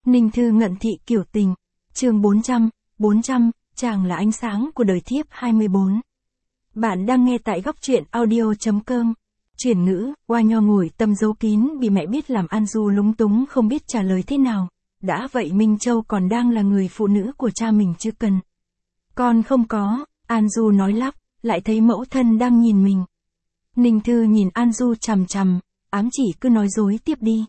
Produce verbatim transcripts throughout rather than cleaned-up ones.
Ninh Thư ngận thị kiểu tình. Chương bốn trăm, bốn trăm, chàng là ánh sáng của đời thiếp hai mươi bốn. Bạn đang nghe tại góc truyện audio.com. Chuyển ngữ, Hoa Nho ngồi tâm giấu kín bị mẹ biết làm An Du lúng túng không biết trả lời thế nào. Đã vậy Minh Châu còn đang là người phụ nữ của cha mình chứ cần. Con không có, An Du nói lắp, lại thấy mẫu thân đang nhìn mình. Ninh Thư nhìn An Du chằm chằm, ám chỉ cứ nói dối tiếp đi.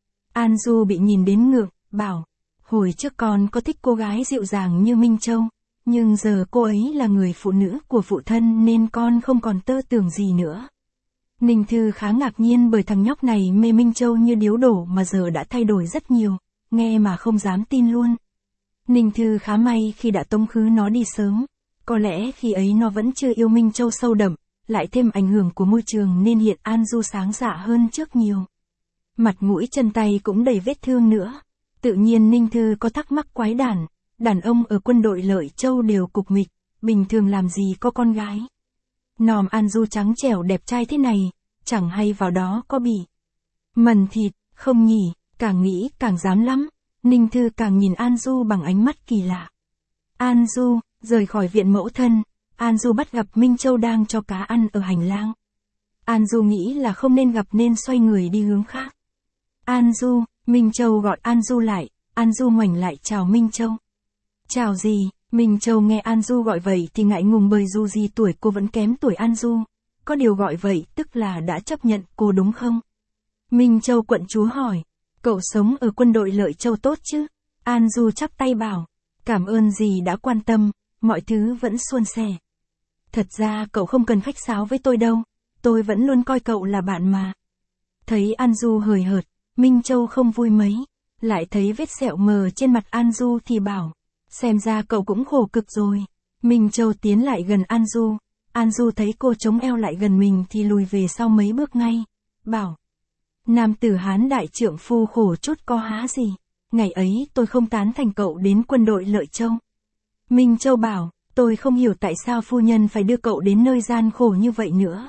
An Du bị nhìn đến ngượng, bảo, hồi trước con có thích cô gái dịu dàng như Minh Châu, nhưng giờ cô ấy là người phụ nữ của phụ thân nên con không còn tơ tưởng gì nữa. Ninh Thư khá ngạc nhiên bởi thằng nhóc này mê Minh Châu như điếu đổ mà giờ đã thay đổi rất nhiều, nghe mà không dám tin luôn. Ninh Thư khá may khi đã tống khứ nó đi sớm, có lẽ khi ấy nó vẫn chưa yêu Minh Châu sâu đậm, lại thêm ảnh hưởng của môi trường nên hiện An Du sáng dạ hơn trước nhiều. Mặt mũi chân tay cũng đầy vết thương nữa. Tự nhiên Ninh Thư có thắc mắc quái đản, đàn ông ở quân đội Lợi Châu đều cục mịch, bình thường làm gì có con gái. Nòm An Du trắng trẻo đẹp trai thế này, chẳng hay vào đó có bị mần thịt, không nhỉ, càng nghĩ càng dám lắm. Ninh Thư càng nhìn An Du bằng ánh mắt kỳ lạ. An Du, rời khỏi viện mẫu thân, An Du bắt gặp Minh Châu đang cho cá ăn ở hành lang. An Du nghĩ là không nên gặp nên xoay người đi hướng khác. An Du, Minh Châu gọi An Du lại, An Du ngoảnh lại chào Minh Châu. Chào gì, Minh Châu nghe An Du gọi vậy thì ngại ngùng bởi dù gì tuổi cô vẫn kém tuổi An Du. Có điều gọi vậy tức là đã chấp nhận cô đúng không? Minh Châu quận chúa hỏi, cậu sống ở quân đội Lợi Châu tốt chứ? An Du chắp tay bảo, cảm ơn dì đã quan tâm, mọi thứ vẫn suôn sẻ. Thật ra cậu không cần khách sáo với tôi đâu, tôi vẫn luôn coi cậu là bạn mà. Thấy An Du hời hợt, Minh Châu không vui mấy, lại thấy vết sẹo mờ trên mặt An Du thì bảo, xem ra cậu cũng khổ cực rồi. Minh Châu tiến lại gần An Du, An Du thấy cô chống eo lại gần mình thì lùi về sau mấy bước ngay, bảo, nam tử Hán đại trượng phu khổ chút có há gì, ngày ấy tôi không tán thành cậu đến quân đội Lợi Châu. Minh Châu bảo, tôi không hiểu tại sao phu nhân phải đưa cậu đến nơi gian khổ như vậy nữa.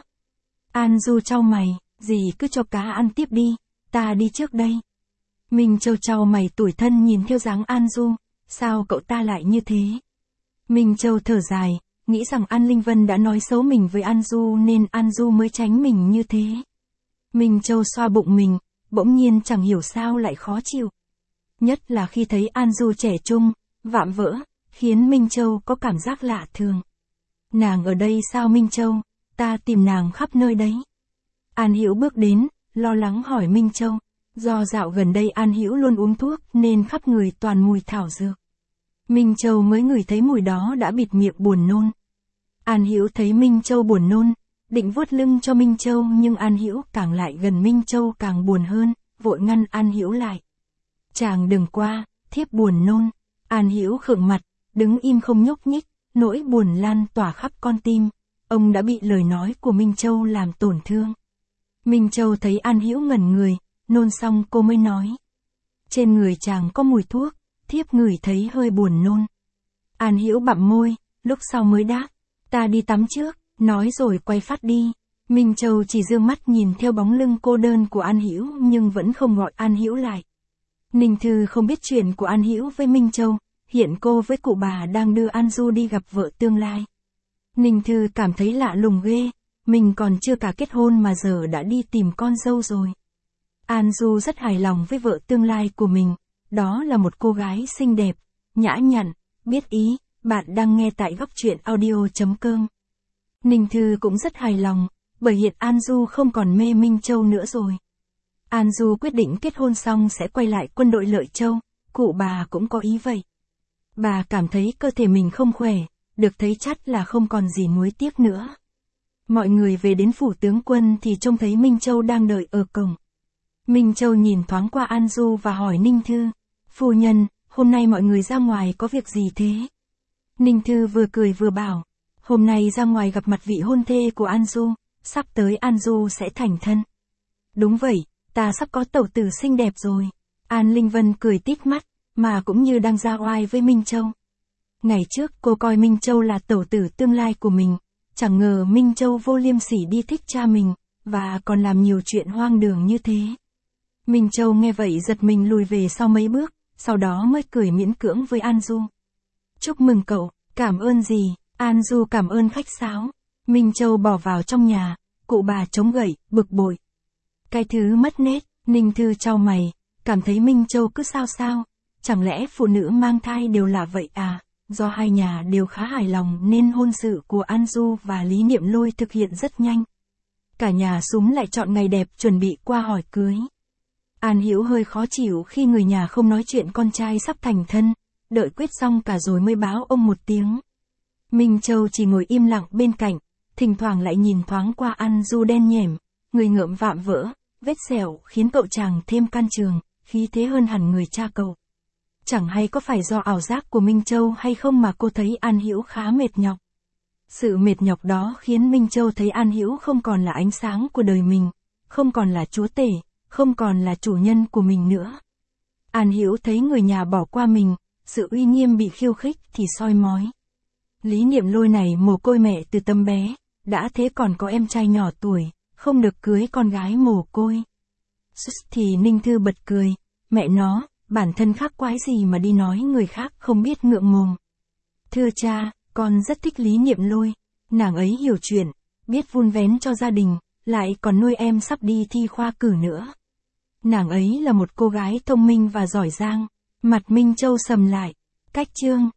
An Du chau mày, dì cứ cho cá ăn tiếp đi, ta đi trước đây. Minh Châu chau mày tủi thân nhìn theo dáng An Du, sao cậu ta lại như thế? Minh Châu thở dài, nghĩ rằng An Linh Vân đã nói xấu mình với An Du nên An Du mới tránh mình như thế. Minh Châu xoa bụng mình, bỗng nhiên chẳng hiểu sao lại khó chịu. Nhất là khi thấy An Du trẻ trung, vạm vỡ, khiến Minh Châu có cảm giác lạ thường. Nàng ở đây sao Minh Châu, ta tìm nàng khắp nơi đấy. An Hữu bước đến, lo lắng hỏi Minh Châu, do dạo gần đây An Hữu luôn uống thuốc nên khắp người toàn mùi thảo dược. Minh Châu mới ngửi thấy mùi đó đã bịt miệng buồn nôn. An Hữu thấy Minh Châu buồn nôn, định vuốt lưng cho Minh Châu nhưng An Hữu càng lại gần Minh Châu càng buồn hơn, vội ngăn An Hữu lại. Chàng đừng qua, thiếp buồn nôn. An Hữu khựng mặt, đứng im không nhúc nhích, nỗi buồn lan tỏa khắp con tim. Ông đã bị lời nói của Minh Châu làm tổn thương. Minh Châu thấy An Hữu ngẩn người, nôn xong cô mới nói. Trên người chàng có mùi thuốc, thiếp ngửi thấy hơi buồn nôn. An Hữu bặm môi, lúc sau mới đáp, ta đi tắm trước, nói rồi quay phát đi. Minh Châu chỉ dương mắt nhìn theo bóng lưng cô đơn của An Hữu nhưng vẫn không gọi An Hữu lại. Ninh Thư không biết chuyện của An Hữu với Minh Châu, hiện cô với cụ bà đang đưa An Du đi gặp vợ tương lai. Ninh Thư cảm thấy lạ lùng ghê, mình còn chưa cả kết hôn mà giờ đã đi tìm con dâu rồi. An Du rất hài lòng với vợ tương lai của mình, đó là một cô gái xinh đẹp, nhã nhặn, biết ý. Bạn đang nghe tại góc truyện audio.com. Ninh Thư cũng rất hài lòng, bởi hiện An Du không còn mê Minh Châu nữa rồi. An Du quyết định kết hôn xong sẽ quay lại quân đội Lợi Châu, cụ bà cũng có ý vậy. Bà cảm thấy cơ thể mình không khỏe, được thấy chắt là không còn gì nuối tiếc nữa. Mọi người về đến phủ tướng quân thì trông thấy Minh Châu đang đợi ở cổng. Minh Châu nhìn thoáng qua An Du và hỏi Ninh Thư, phu nhân, hôm nay mọi người ra ngoài có việc gì thế? Ninh Thư vừa cười vừa bảo, hôm nay ra ngoài gặp mặt vị hôn thê của An Du, sắp tới An Du sẽ thành thân. Đúng vậy, ta sắp có tẩu tử xinh đẹp rồi. An Linh Vân cười tít mắt, mà cũng như đang ra oai với Minh Châu. Ngày trước cô coi Minh Châu là tẩu tử tương lai của mình, chẳng ngờ Minh Châu vô liêm sỉ đi thích cha mình, và còn làm nhiều chuyện hoang đường như thế. Minh Châu nghe vậy giật mình lùi về sau mấy bước, sau đó mới cười miễn cưỡng với An Du. Chúc mừng cậu, cảm ơn gì, An Du cảm ơn khách sáo. Minh Châu bỏ vào trong nhà, cụ bà chống gậy, bực bội. Cái thứ mất nết, Ninh Thư chau mày, cảm thấy Minh Châu cứ sao sao, chẳng lẽ phụ nữ mang thai đều là vậy à? Do hai nhà đều khá hài lòng nên hôn sự của An Du và Lý Niệm Lôi thực hiện rất nhanh. Cả nhà súm lại chọn ngày đẹp chuẩn bị qua hỏi cưới. An Hữu hơi khó chịu khi người nhà không nói chuyện con trai sắp thành thân, đợi quyết xong cả rồi mới báo ông một tiếng. Minh Châu chỉ ngồi im lặng bên cạnh, thỉnh thoảng lại nhìn thoáng qua An Du đen nhẻm, người ngợm vạm vỡ, vết sẹo khiến cậu chàng thêm can trường, khí thế hơn hẳn người cha cậu. Chẳng hay có phải do ảo giác của Minh Châu hay không mà cô thấy An Hữu khá mệt nhọc. Sự mệt nhọc đó khiến Minh Châu thấy An Hữu không còn là ánh sáng của đời mình, không còn là chúa tể, không còn là chủ nhân của mình nữa. An Hữu thấy người nhà bỏ qua mình, sự uy nghiêm bị khiêu khích thì soi mói. Lý Niệm Lôi này mồ côi mẹ từ tấm bé, đã thế còn có em trai nhỏ tuổi, không được cưới con gái mồ côi. Sus thì Ninh Thư bật cười, mẹ nó, bản thân khác quái gì mà đi nói người khác không biết ngượng mồm. Thưa cha, con rất thích Lý Niệm Lôi, nàng ấy hiểu chuyện, biết vun vén cho gia đình, lại còn nuôi em sắp đi thi khoa cử nữa. Nàng ấy là một cô gái thông minh và giỏi giang. Mặt Minh Châu sầm lại. Cách chương